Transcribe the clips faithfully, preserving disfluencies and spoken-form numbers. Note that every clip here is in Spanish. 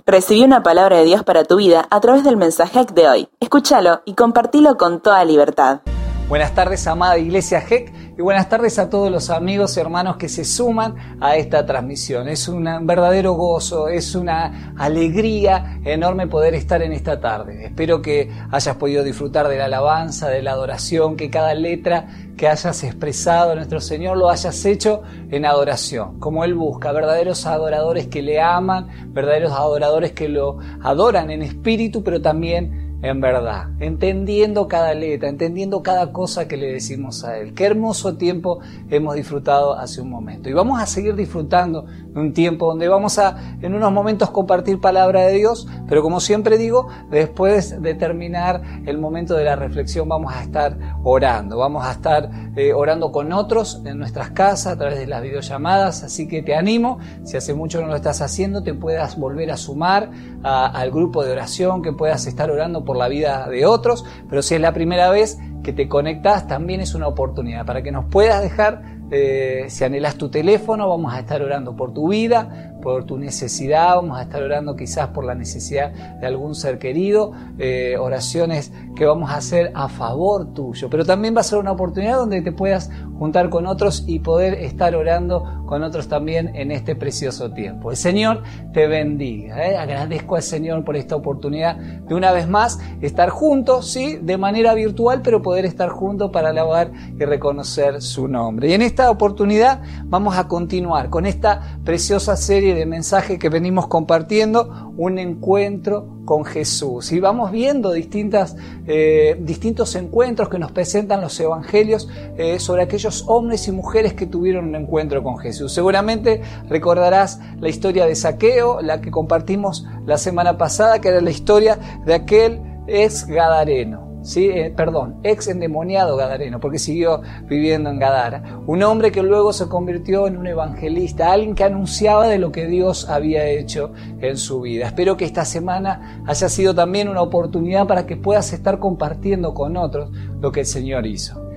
Recibí una palabra de Dios para tu vida a través del mensaje de hoy. Escúchalo y compartilo con toda libertad. Buenas tardes, amada Iglesia G E C, y buenas tardes a todos los amigos y hermanos que se suman a esta transmisión. Es un verdadero gozo, es una alegría enorme poder estar en esta tarde. Espero que hayas podido disfrutar de la alabanza, de la adoración, que cada letra que hayas expresado a nuestro Señor lo hayas hecho en adoración, como Él busca, verdaderos adoradores que le aman, verdaderos adoradores que lo adoran en espíritu, pero también en verdad, entendiendo cada letra, entendiendo cada cosa que le decimos a Él. Qué hermoso tiempo hemos disfrutado hace un momento. Y vamos a seguir disfrutando de un tiempo donde vamos a, en unos momentos, compartir palabra de Dios, pero como siempre digo, después de terminar el momento de la reflexión vamos a estar orando. Vamos a estar eh, orando con otros en nuestras casas a través de las videollamadas, así que te animo, si hace mucho no lo estás haciendo, te puedas volver a sumar a, al grupo de oración, que puedas estar orando por la vida de otros, pero si es la primera vez que te conectas, también es una oportunidad para que nos puedas dejar, eh, si anhelas tu teléfono, vamos a estar orando por tu vida, por tu necesidad, vamos a estar orando quizás por la necesidad de algún ser querido, eh, oraciones que vamos a hacer a favor tuyo, pero también va a ser una oportunidad donde te puedas juntar con otros y poder estar orando con otros también en este precioso tiempo. El Señor te bendiga, ¿eh? Agradezco al Señor por esta oportunidad de una vez más estar juntos, sí, de manera virtual, pero poder estar juntos para alabar y reconocer su nombre. Y en esta oportunidad vamos a continuar con esta preciosa serie de mensajes que venimos compartiendo, un encuentro con Jesús. Y vamos viendo distintas, eh, distintos encuentros que nos presentan los evangelios eh, sobre aquellos hombres y mujeres que tuvieron un encuentro con Jesús. Seguramente recordarás la historia de Zaqueo, la que compartimos la semana pasada, que era la historia de aquel ex gadareno. Sí, eh, perdón, ex endemoniado gadareno, porque siguió viviendo en Gadara. Un hombre que luego se convirtió en un evangelista, alguien que anunciaba de lo que Dios había hecho en su vida. Espero que esta semana haya sido también una oportunidad para que puedas estar compartiendo con otros lo que el Señor hizo.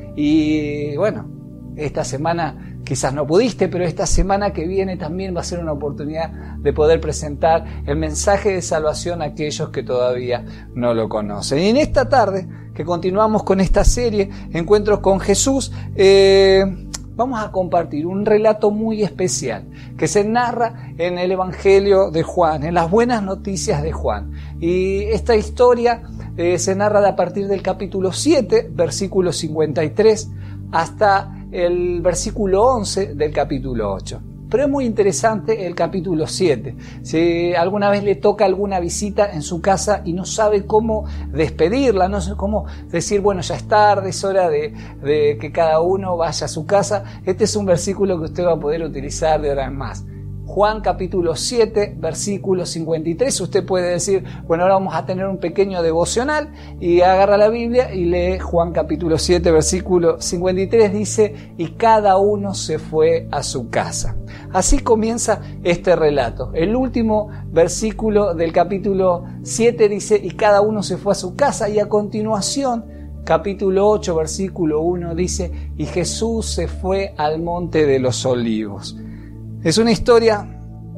Y bueno, esta semana quizás no pudiste, pero esta semana que viene también va a ser una oportunidad de poder presentar el mensaje de salvación a aquellos que todavía no lo conocen. Y en esta tarde, que continuamos con esta serie, Encuentros con Jesús, eh, vamos a compartir un relato muy especial que se narra en el Evangelio de Juan, en las buenas noticias de Juan. Y esta historia eh, se narra de a partir del capítulo siete, versículo cincuenta y tres, hasta el versículo once del capítulo ocho. Pero es muy interesante el capítulo siete. Si alguna vez le toca alguna visita en su casa y no sabe cómo despedirla, no sé cómo decir, bueno, ya es tarde, es hora de, de que cada uno vaya a su casa, este es un versículo que usted va a poder utilizar de ahora en más. Juan capítulo siete, versículo cincuenta y tres, usted puede decir, bueno, ahora vamos a tener un pequeño devocional, y agarra la Biblia y lee Juan capítulo siete, versículo cincuenta y tres, dice, y cada uno se fue a su casa. Así comienza este relato. El último versículo del capítulo siete dice, y cada uno se fue a su casa, y a continuación, capítulo ocho, versículo uno dice, y Jesús se fue al monte de los olivos. Es una historia,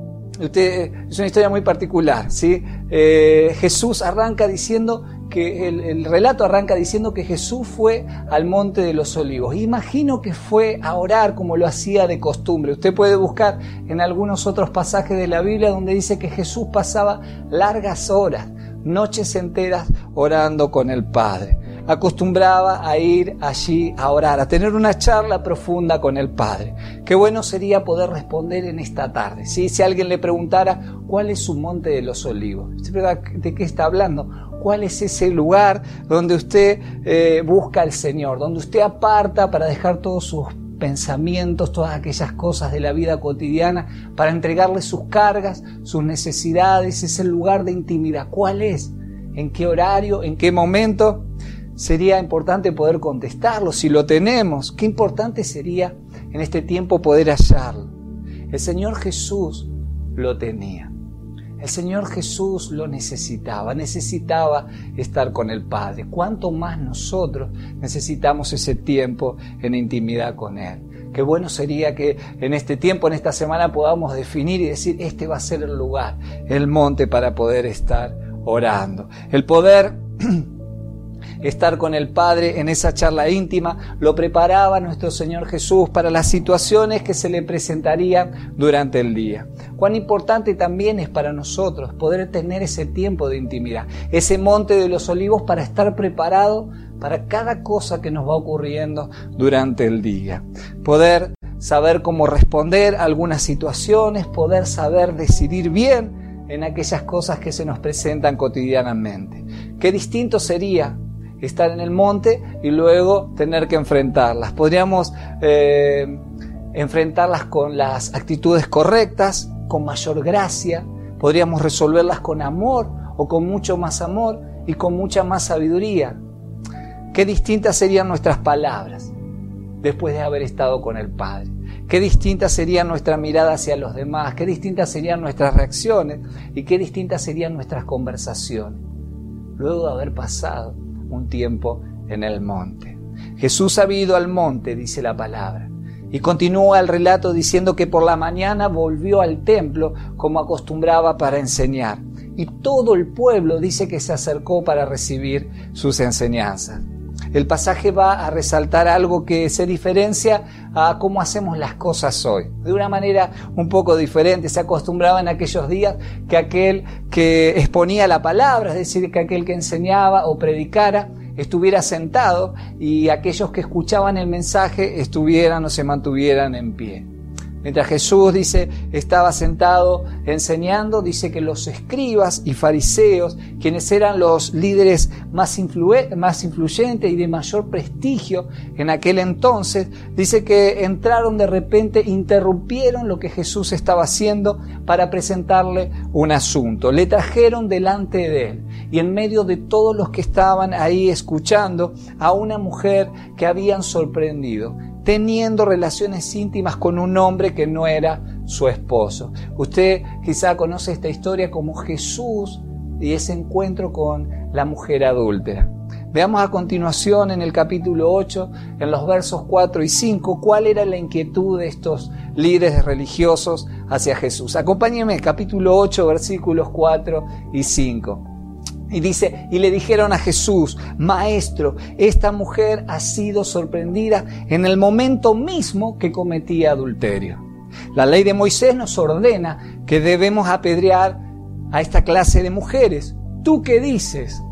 usted, es una historia muy particular, ¿sí? Eh, Jesús arranca diciendo que el, el relato arranca diciendo que Jesús fue al monte de los olivos. Imagino que fue a orar como lo hacía de costumbre. Usted puede buscar en algunos otros pasajes de la Biblia donde dice que Jesús pasaba largas horas, noches enteras orando con el Padre. Acostumbraba a ir allí a orar, a tener una charla profunda con el Padre. Qué bueno sería poder responder en esta tarde, ¿sí? Si alguien le preguntara cuál es su monte de los olivos, ¿de qué está hablando? ¿Cuál es ese lugar donde usted eh, busca al Señor, donde usted aparta para dejar todos sus pensamientos, todas aquellas cosas de la vida cotidiana, para entregarle sus cargas, sus necesidades, ese lugar de intimidad? ¿Cuál es? ¿En qué horario? ¿En qué momento? Sería importante poder contestarlo. Si lo tenemos, qué importante sería en este tiempo poder hallarlo. El Señor Jesús lo tenía. El Señor Jesús lo necesitaba, necesitaba estar con el Padre. ¿Cuánto más nosotros necesitamos ese tiempo en intimidad con Él? Qué bueno sería que en este tiempo, en esta semana, podamos definir y decir, este va a ser el lugar, el monte para poder estar orando. El poder estar con el Padre en esa charla íntima lo preparaba nuestro Señor Jesús para las situaciones que se le presentarían durante el día. Cuán importante también es para nosotros poder tener ese tiempo de intimidad, ese monte de los olivos para estar preparado para cada cosa que nos va ocurriendo durante el día. Poder saber cómo responder a algunas situaciones, poder saber decidir bien en aquellas cosas que se nos presentan cotidianamente. Qué distinto sería estar en el monte y luego tener que enfrentarlas. Podríamos eh, enfrentarlas con las actitudes correctas, con mayor gracia, podríamos resolverlas con amor o con mucho más amor y con mucha más sabiduría. Qué distintas serían nuestras palabras después de haber estado con el Padre. Qué distinta sería nuestra mirada hacia los demás, qué distintas serían nuestras reacciones y qué distintas serían nuestras conversaciones luego de haber pasado un tiempo en el monte. Jesús había ido al monte, dice la palabra, y continúa el relato diciendo que por la mañana volvió al templo como acostumbraba para enseñar, y todo el pueblo dice que se acercó para recibir sus enseñanzas. El pasaje va a resaltar algo que se diferencia a cómo hacemos las cosas hoy. De una manera un poco diferente. Se acostumbraba en aquellos días que aquel que exponía la palabra, es decir, que aquel que enseñaba o predicara, estuviera sentado y aquellos que escuchaban el mensaje estuvieran o se mantuvieran en pie. Mientras Jesús, dice, estaba sentado enseñando, dice que los escribas y fariseos, quienes eran los líderes más, influ- más influyentes y de mayor prestigio en aquel entonces, dice que entraron de repente, interrumpieron lo que Jesús estaba haciendo para presentarle un asunto. Le trajeron delante de él y en medio de todos los que estaban ahí escuchando a una mujer que habían sorprendido, teniendo relaciones íntimas con un hombre que no era su esposo. Usted quizá conoce esta historia como Jesús y ese encuentro con la mujer adúltera. Veamos a continuación en el capítulo ocho, en los versos cuatro y cinco, cuál era la inquietud de estos líderes religiosos hacia Jesús. Acompáñenme, capítulo ocho, versículos cuatro y cinco. Y dice, y le dijeron a Jesús, Maestro, esta mujer ha sido sorprendida en el momento mismo que cometía adulterio. La ley de Moisés nos ordena que debemos apedrear a esta clase de mujeres. ¿Tú qué dices?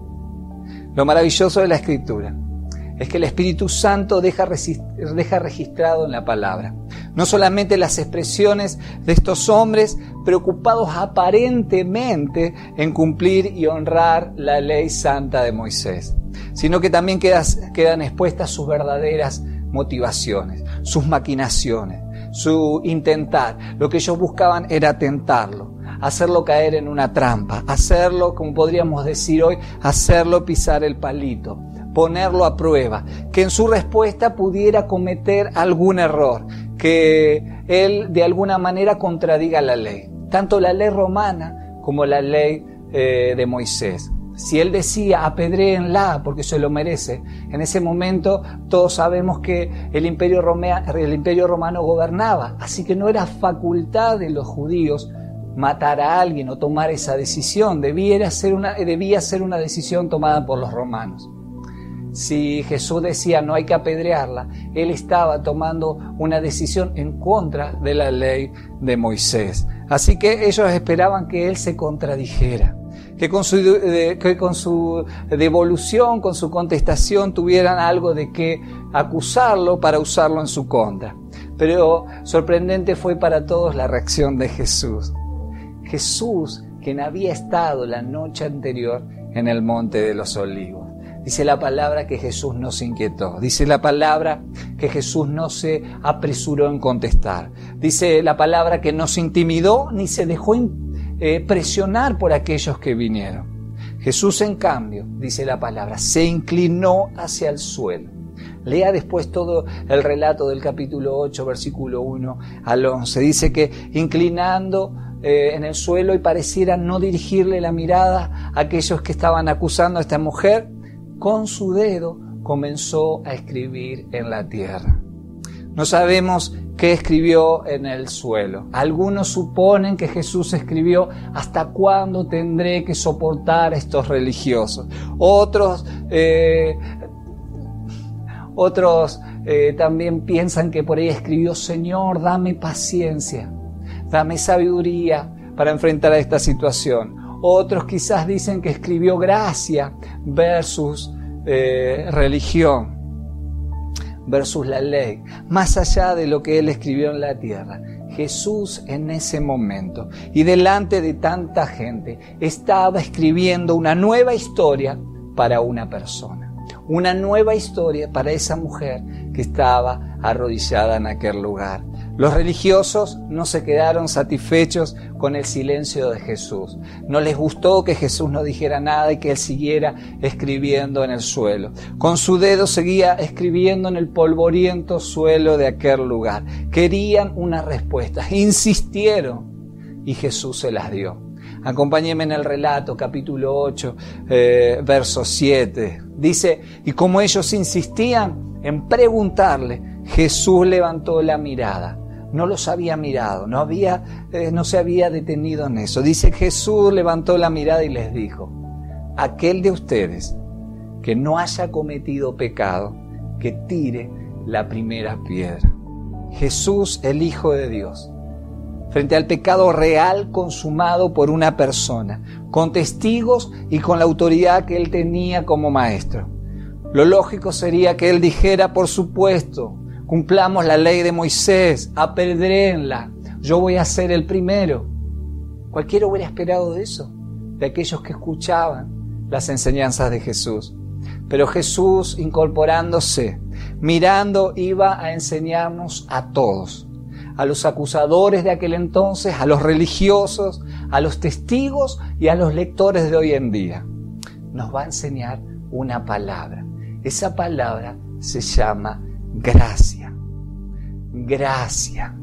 Lo maravilloso de la Escritura es que el Espíritu Santo deja, deja registrado en la palabra no solamente las expresiones de estos hombres preocupados aparentemente en cumplir y honrar la ley santa de Moisés, sino que también quedan, quedan expuestas sus verdaderas motivaciones, sus maquinaciones, su intentar. Lo que ellos buscaban era tentarlo, hacerlo caer en una trampa, hacerlo, como podríamos decir hoy, hacerlo pisar el palito, ponerlo a prueba, que en su respuesta pudiera cometer algún error, que él de alguna manera contradiga la ley, tanto la ley romana como la ley eh, de Moisés. Si él decía apedréenla porque se lo merece, en ese momento todos sabemos que el imperio, Romea, el imperio romano gobernaba, así que no era facultad de los judíos matar a alguien o tomar esa decisión, debía ser una, debía ser una decisión tomada por los romanos. Si Jesús decía no hay que apedrearla, él estaba tomando una decisión en contra de la ley de Moisés. Así que ellos esperaban que él se contradijera, que con su, de, que con su devolución, con su contestación tuvieran algo de qué acusarlo para usarlo en su contra. Pero sorprendente fue para todos la reacción de Jesús. Jesús, quien había estado la noche anterior en el Monte de los Olivos. Dice la palabra que Jesús no se inquietó. Dice la palabra que Jesús no se apresuró en contestar. Dice la palabra que no se intimidó ni se dejó eh, presionar por aquellos que vinieron. Jesús, en cambio, dice la palabra, se inclinó hacia el suelo. Lea después todo el relato del capítulo ocho, versículo uno al once. Dice que inclinando eh, en el suelo y pareciera no dirigirle la mirada a aquellos que estaban acusando a esta mujer, con su dedo comenzó a escribir en la tierra. No sabemos qué escribió en el suelo. Algunos suponen que Jesús escribió: ¿hasta cuándo tendré que soportar a estos religiosos? Otros, eh, otros eh, también piensan que por ahí escribió: Señor, dame paciencia, dame sabiduría para enfrentar a esta situación. Otros quizás dicen que escribió gracia versus eh, religión, versus la ley, más allá de lo que él escribió en la tierra. Jesús en ese momento y delante de tanta gente estaba escribiendo una nueva historia para una persona, una nueva historia para esa mujer que estaba arrodillada en aquel lugar. Los religiosos no se quedaron satisfechos con el silencio de Jesús. No les gustó que Jesús no dijera nada y que él siguiera escribiendo en el suelo. Con su dedo seguía escribiendo en el polvoriento suelo de aquel lugar. Querían una respuesta, insistieron y Jesús se las dio. Acompáñenme en el relato, capítulo ocho, eh, verso siete. Dice: y como ellos insistían en preguntarle, Jesús levantó la mirada. No los había mirado, no, había, eh, no se había detenido en eso. Dice: Jesús levantó la mirada y les dijo: aquel de ustedes que no haya cometido pecado, que tire la primera piedra. Jesús, el Hijo de Dios, frente al pecado real consumado por una persona, con testigos y con la autoridad que él tenía como maestro. Lo lógico sería que él dijera: por supuesto, cumplamos la ley de Moisés, apedréenla, yo voy a ser el primero. Cualquiera hubiera esperado de eso, de aquellos que escuchaban las enseñanzas de Jesús. Pero Jesús, incorporándose, mirando, iba a enseñarnos a todos, a los acusadores de aquel entonces, a los religiosos, a los testigos y a los lectores de hoy en día. Nos va a enseñar una palabra. Esa palabra se llama gracia. Gracia,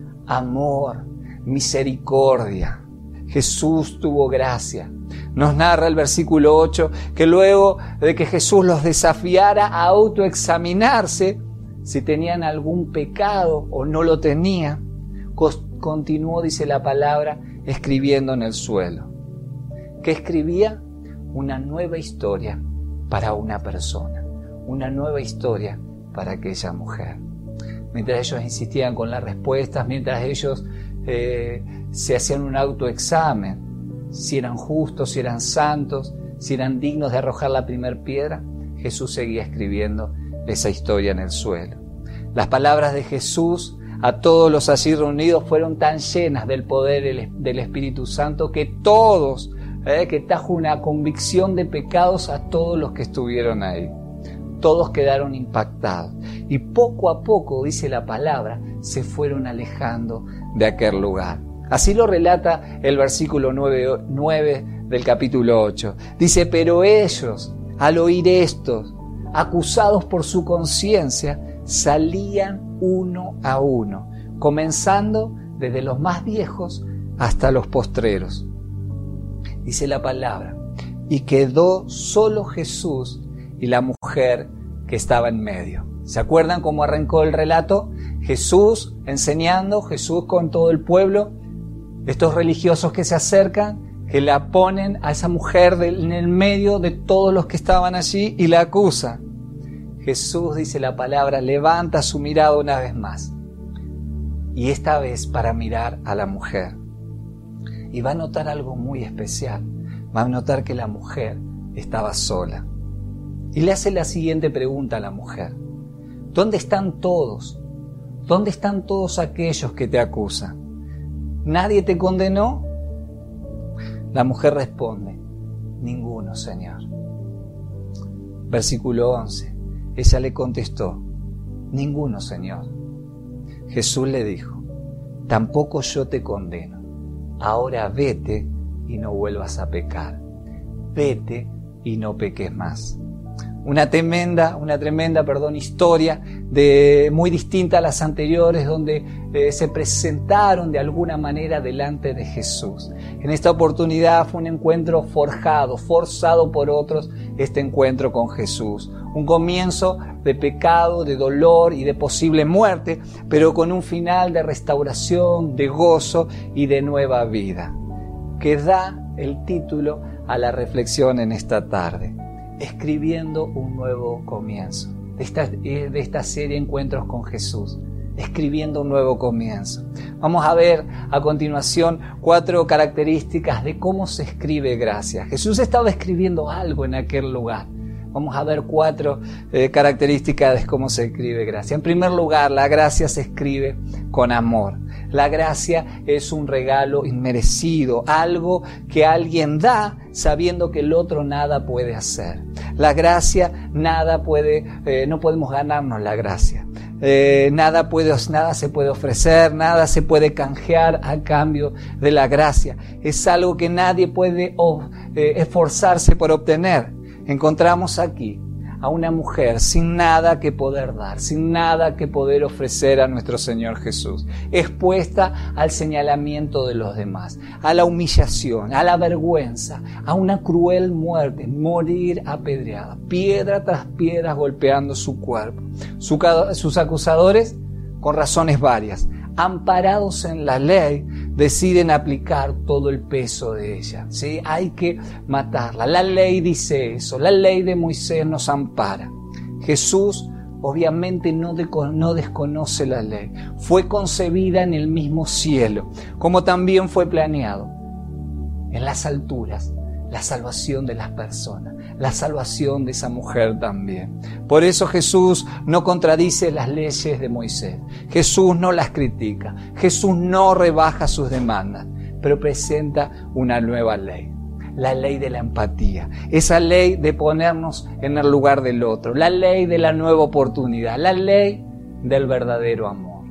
amor, misericordia. Jesús tuvo gracia. Nos narra el versículo ocho que luego de que Jesús los desafiara a autoexaminarse si tenían algún pecado o no lo tenían, continuó, dice la palabra, escribiendo en el suelo. ¿Qué escribía? Una nueva historia para una persona, una nueva historia para aquella mujer. Mientras ellos insistían con las respuestas, mientras ellos eh, se hacían un autoexamen, si eran justos, si eran santos, si eran dignos de arrojar la primera piedra, Jesús seguía escribiendo esa historia en el suelo. Las palabras de Jesús a todos los allí reunidos fueron tan llenas del poder del Espíritu Santo que todos, eh, que trajo una convicción de pecados a todos los que estuvieron ahí. Todos quedaron impactados y poco a poco, dice la palabra, se fueron alejando de aquel lugar. Así lo relata el versículo nueve del capítulo ocho. Dice: pero ellos, al oír esto, acusados por su conciencia, salían uno a uno, comenzando desde los más viejos hasta los postreros. Dice la palabra: y quedó solo Jesús y la mujer que estaba en medio. ¿Se acuerdan cómo arrancó el relato? Jesús enseñando, Jesús con todo el pueblo, estos religiosos que se acercan, que la ponen a esa mujer en el medio de todos los que estaban allí y la acusan. Jesús, dice la palabra, levanta su mirada una vez más, y esta vez para mirar a la mujer. Y va a notar algo muy especial. Va a notar que la mujer estaba sola. Y le hace la siguiente pregunta a la mujer: ¿dónde están todos? ¿Dónde están todos aquellos que te acusan? ¿Nadie te condenó? La mujer responde: ninguno, Señor. Versículo once. Ella le contestó: ninguno, Señor. Jesús le dijo: tampoco yo te condeno. Ahora vete y no vuelvas a pecar. Vete y no peques más. Una tremenda, una tremenda, perdón, historia de, muy distinta a las anteriores, donde eh, se presentaron de alguna manera delante de Jesús. En esta oportunidad fue un encuentro forjado, forzado por otros, este encuentro con Jesús. Un comienzo de pecado, de dolor y de posible muerte, pero con un final de restauración, de gozo y de nueva vida, que da el título a la reflexión en esta tarde. Escribiendo un nuevo comienzo. De esta, de esta serie Encuentros con Jesús. Escribiendo un nuevo comienzo. Vamos a ver a continuación cuatro características de cómo se escribe gracia. Jesús estaba escribiendo algo en aquel lugar. Vamos a ver cuatro eh, características de cómo se escribe gracia. En primer lugar, la gracia se escribe con amor. La gracia es un regalo inmerecido, algo que alguien da sabiendo que el otro nada puede hacer. La gracia, nada puede, eh, no podemos ganarnos la gracia. Eh, nada puede, nada se puede ofrecer, nada se puede canjear a cambio de la gracia. Es algo que nadie puede oh, eh, esforzarse por obtener. Encontramos aquí a una mujer sin nada que poder dar, sin nada que poder ofrecer a nuestro Señor Jesús, expuesta al señalamiento de los demás, a la humillación, a la vergüenza, a una cruel muerte, morir apedreada, piedra tras piedra golpeando su cuerpo. Su, sus acusadores, con razones varias, amparados en la ley, deciden aplicar todo el peso de ella. ¿Sí? Hay que matarla. La ley dice eso. La ley de Moisés nos ampara. Jesús obviamente no, de, no desconoce la ley. Fue concebida en el mismo cielo, como también fue planeado en las alturas. La salvación de las personas, la salvación de esa mujer también. Por eso Jesús no contradice las leyes de Moisés. Jesús no las critica. Jesús no rebaja sus demandas, pero presenta una nueva ley. La ley de la empatía. Esa ley de ponernos en el lugar del otro. La ley de la nueva oportunidad. La ley del verdadero amor.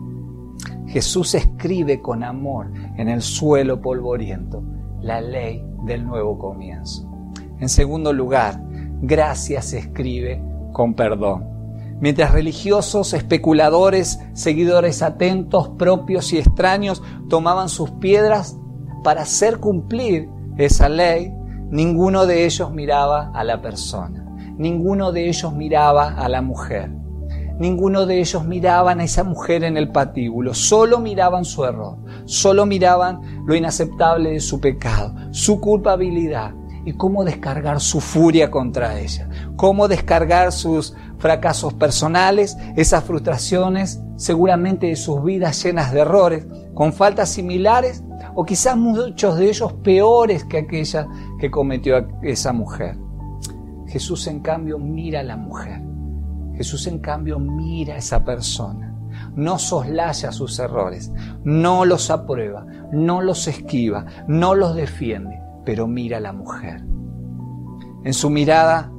Jesús escribe con amor en el suelo polvoriento la ley del nuevo comienzo. En segundo lugar, gracia se escribe con perdón. Mientras religiosos, especuladores, seguidores atentos, propios y extraños tomaban sus piedras para hacer cumplir esa ley, ninguno de ellos miraba a la persona, ninguno de ellos miraba a la mujer, ninguno de ellos miraban a esa mujer en el patíbulo, solo miraban su error, solo miraban lo inaceptable de su pecado, su culpabilidad y cómo descargar su furia contra ella, cómo descargar sus fracasos personales, esas frustraciones, seguramente de sus vidas llenas de errores, con faltas similares o quizás muchos de ellos peores que aquella que cometió esa mujer. Jesús, en cambio, mira a la mujer. Jesús, en cambio, mira a esa persona, no soslaya sus errores, no los aprueba, no los esquiva, no los defiende, pero mira a la mujer. En su mirada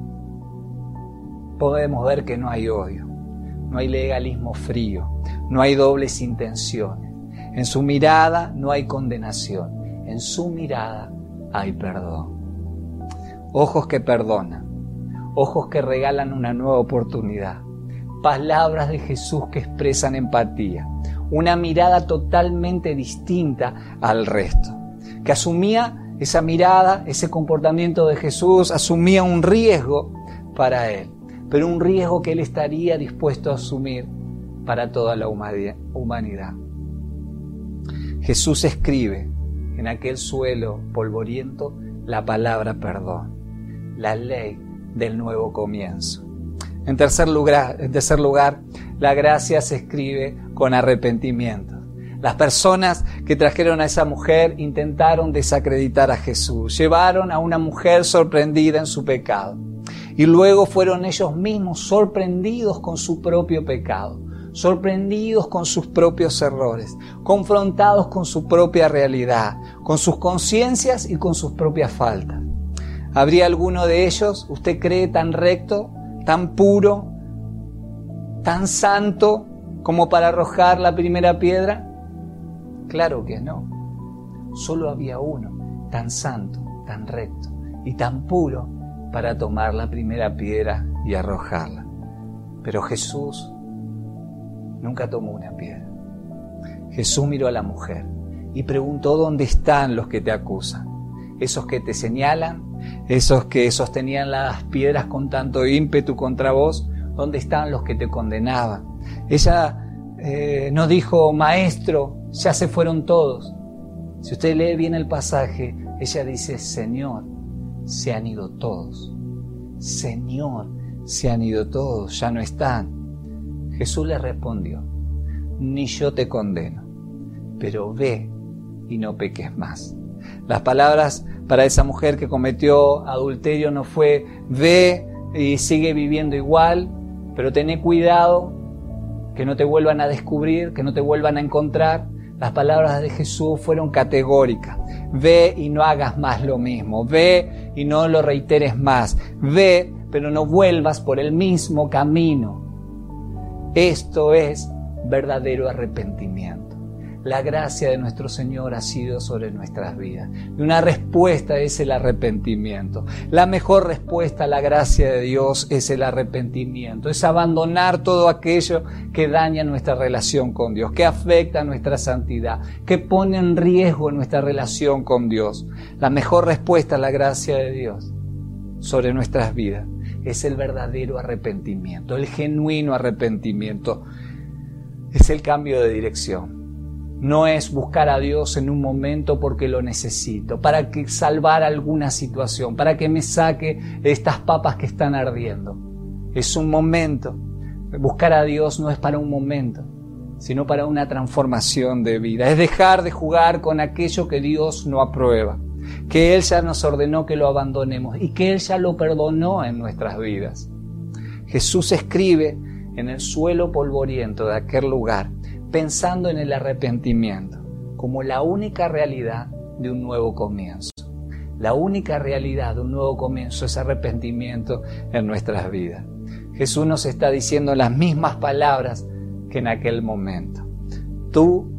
podemos ver que no hay odio, no hay legalismo frío, no hay dobles intenciones. En su mirada no hay condenación, en su mirada hay perdón. Ojos que perdonan. Ojos que regalan una nueva oportunidad. Palabras de Jesús que expresan empatía. Una mirada totalmente distinta al resto. Que asumía esa mirada, ese comportamiento de Jesús, asumía un riesgo para él. Pero un riesgo que él estaría dispuesto a asumir para toda la humanidad. Jesús escribe en aquel suelo polvoriento la palabra perdón. La ley del nuevo comienzo. En tercer lugar, en tercer lugar, la gracia se escribe con arrepentimiento. Las personas que trajeron a esa mujer intentaron desacreditar a Jesús, llevaron a una mujer sorprendida en su pecado y luego fueron ellos mismos sorprendidos con su propio pecado, sorprendidos con sus propios errores, confrontados con su propia realidad, con sus conciencias y con sus propias faltas. ¿Habría alguno de ellos, usted cree, tan recto, tan puro, tan santo como para arrojar la primera piedra? Claro que no. Solo había uno, tan santo, tan recto y tan puro, para tomar la primera piedra y arrojarla. Pero Jesús nunca tomó una piedra. Jesús miró a la mujer y preguntó: ¿dónde están los que te acusan? Esos que te señalan, esos que sostenían las piedras con tanto ímpetu contra vos, ¿dónde están los que te condenaban? Ella eh, no dijo: maestro, ya se fueron todos. Si usted lee bien el pasaje, ella dice: Señor, se han ido todos. Señor, se han ido todos, ya no están. Jesús le respondió: ni yo te condeno, pero ve y no peques más. Las palabras para esa mujer que cometió adulterio no fue: ve y sigue viviendo igual, pero tené cuidado que no te vuelvan a descubrir, que no te vuelvan a encontrar. Las palabras de Jesús fueron categóricas: ve y no hagas más lo mismo, ve y no lo reiteres más, ve pero no vuelvas por el mismo camino. Esto es verdadero arrepentimiento. La gracia de nuestro Señor ha sido sobre nuestras vidas. Y una respuesta es el arrepentimiento. La mejor respuesta a la gracia de Dios es el arrepentimiento. Es abandonar todo aquello que daña nuestra relación con Dios, que afecta nuestra santidad, que pone en riesgo nuestra relación con Dios. La mejor respuesta a la gracia de Dios sobre nuestras vidas es el verdadero arrepentimiento, el genuino arrepentimiento. Es el cambio de dirección. No es buscar a Dios en un momento porque lo necesito, para que salvar alguna situación, para que me saque de estas papas que están ardiendo. Es un momento. Buscar a Dios no es para un momento, sino para una transformación de vida. Es dejar de jugar con aquello que Dios no aprueba, que Él ya nos ordenó que lo abandonemos y que Él ya lo perdonó en nuestras vidas. Jesús escribe en el suelo polvoriento de aquel lugar, pensando en el arrepentimiento como la única realidad de un nuevo comienzo. La única realidad de un nuevo comienzo es arrepentimiento en nuestras vidas. Jesús nos está diciendo las mismas palabras que en aquel momento. Tú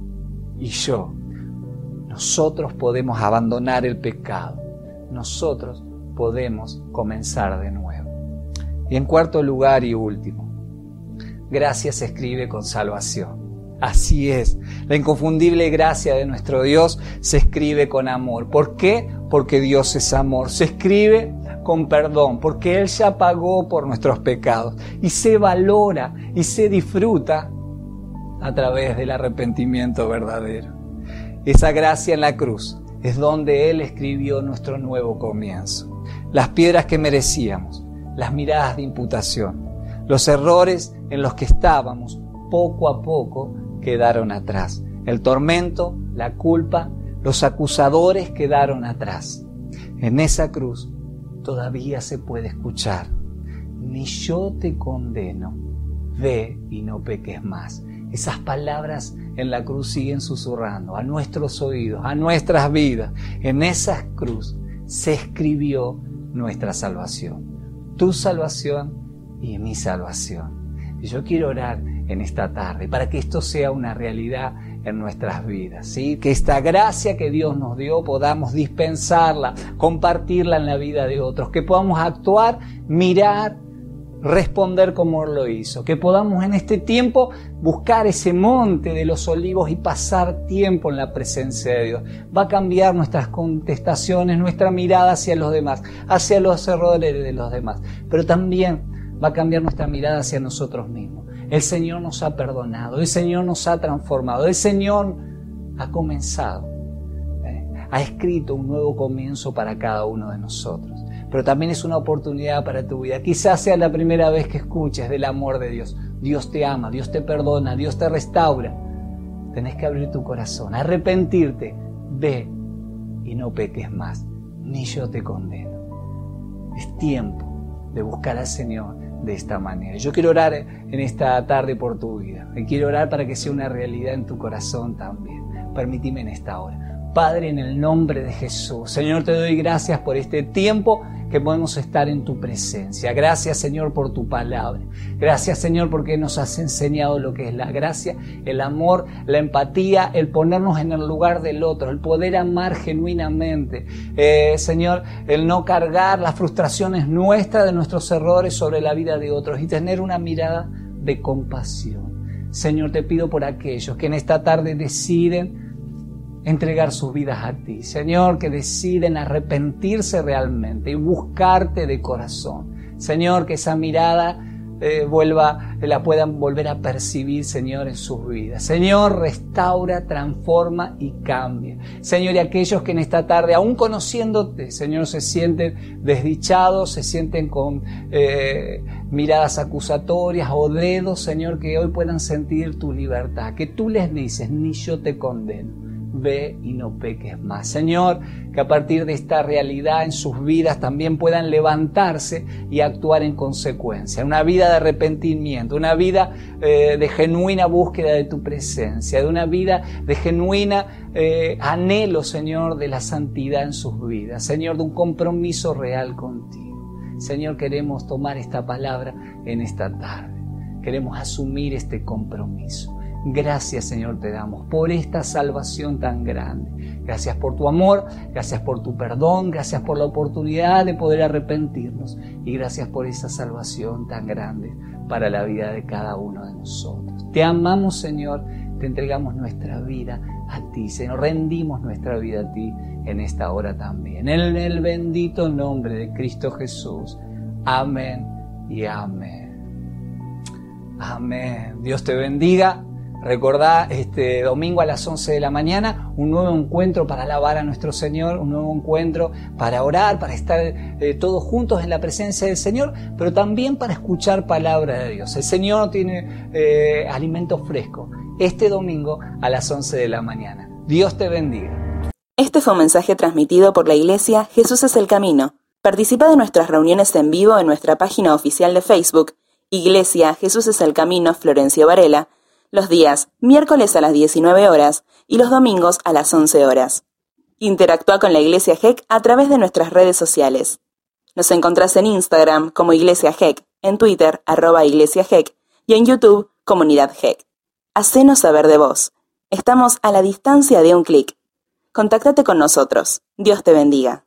y yo, nosotros podemos abandonar el pecado. Nosotros podemos comenzar de nuevo. Y en cuarto lugar y último, gracia se escribe con salvación. Así es, la inconfundible gracia de nuestro Dios se escribe con amor. ¿Por qué? Porque Dios es amor. Se escribe con perdón, porque Él ya pagó por nuestros pecados y se valora y se disfruta a través del arrepentimiento verdadero. Esa gracia en la cruz es donde Él escribió nuestro nuevo comienzo. Las piedras que merecíamos, las miradas de imputación, los errores en los que estábamos, poco a poco quedaron atrás. El tormento, la culpa, los acusadores quedaron atrás. En esa cruz todavía se puede escuchar: ni yo te condeno, ve y no peques más. Esas palabras en la cruz siguen susurrando a nuestros oídos, a nuestras vidas. En esa cruz se escribió nuestra salvación, tu salvación y mi salvación. Y yo quiero orar en esta tarde para que esto sea una realidad en nuestras vidas, ¿sí? Que esta gracia que Dios nos dio podamos dispensarla, compartirla en la vida de otros, que podamos actuar, mirar, responder como Él lo hizo, que podamos en este tiempo buscar ese monte de los olivos y pasar tiempo en la presencia de Dios. Va a cambiar nuestras contestaciones, nuestra mirada hacia los demás, hacia los errores de los demás, pero también va a cambiar nuestra mirada hacia nosotros mismos. El Señor nos ha perdonado, el Señor nos ha transformado, el Señor ha comenzado, ¿eh? ha escrito un nuevo comienzo para cada uno de nosotros. Pero también es una oportunidad para tu vida. Quizás sea la primera vez que escuches del amor de Dios. Dios te ama, Dios te perdona, Dios te restaura. Tenés que abrir tu corazón, arrepentirte. Ve y no peques más, ni yo te condeno. Es tiempo de buscar al Señor de esta manera. Yo quiero orar en esta tarde por tu vida. Y quiero orar para que sea una realidad en tu corazón también. Permíteme en esta hora. Padre, en el nombre de Jesús. Señor, te doy gracias por este tiempo que podemos estar en tu presencia. Gracias, Señor, por tu palabra. Gracias, Señor, porque nos has enseñado lo que es la gracia, el amor, la empatía, el ponernos en el lugar del otro, el poder amar genuinamente. Eh, Señor, el no cargar las frustraciones nuestras de nuestros errores sobre la vida de otros y tener una mirada de compasión. Señor, te pido por aquellos que en esta tarde deciden entregar sus vidas a ti. Señor, que deciden arrepentirse realmente y buscarte de corazón. Señor, que esa mirada eh, vuelva, la puedan volver a percibir, Señor, en sus vidas. Señor, restaura, transforma y cambia. Señor, y aquellos que en esta tarde, aún conociéndote, Señor, se sienten desdichados, se sienten con eh, miradas acusatorias o dedos, Señor, que hoy puedan sentir tu libertad. Que tú les dices, ni yo te condeno. Ve y no peques más. Señor, que a partir de esta realidad en sus vidas también puedan levantarse y actuar en consecuencia. Una vida de arrepentimiento, una vida eh, de genuina búsqueda de tu presencia, de una vida de genuina eh, anhelo, Señor, de la santidad en sus vidas. Señor, de un compromiso real contigo. Señor, queremos tomar esta palabra en esta tarde. Queremos asumir este compromiso. Gracias, Señor, te damos por esta salvación tan grande. Gracias por tu amor, gracias por tu perdón, gracias por la oportunidad de poder arrepentirnos y gracias por esa salvación tan grande para la vida de cada uno de nosotros. Te amamos, Señor, te entregamos nuestra vida a ti, Señor, rendimos nuestra vida a ti en esta hora también. En el bendito nombre de Cristo Jesús. Amén y amén. Amén. Dios te bendiga. Recordá, este domingo a las once de la mañana, un nuevo encuentro para alabar a nuestro Señor, un nuevo encuentro para orar, para estar eh, todos juntos en la presencia del Señor, pero también para escuchar palabra de Dios. El Señor tiene eh, alimento fresco este domingo a las once de la mañana. Dios te bendiga. Este fue un mensaje transmitido por la Iglesia Jesús es el Camino. Participa de nuestras reuniones en vivo en nuestra página oficial de Facebook, Iglesia Jesús es el Camino Florencio Varela, los días miércoles a las diecinueve horas y los domingos a las once horas. Interactúa con la Iglesia G E C a través de nuestras redes sociales. Nos encontrás en Instagram como Iglesia G E C, en Twitter arroba Iglesia G E C y en YouTube Comunidad G E C. Hacenos saber de vos. Estamos a la distancia de un clic. Contáctate con nosotros. Dios te bendiga.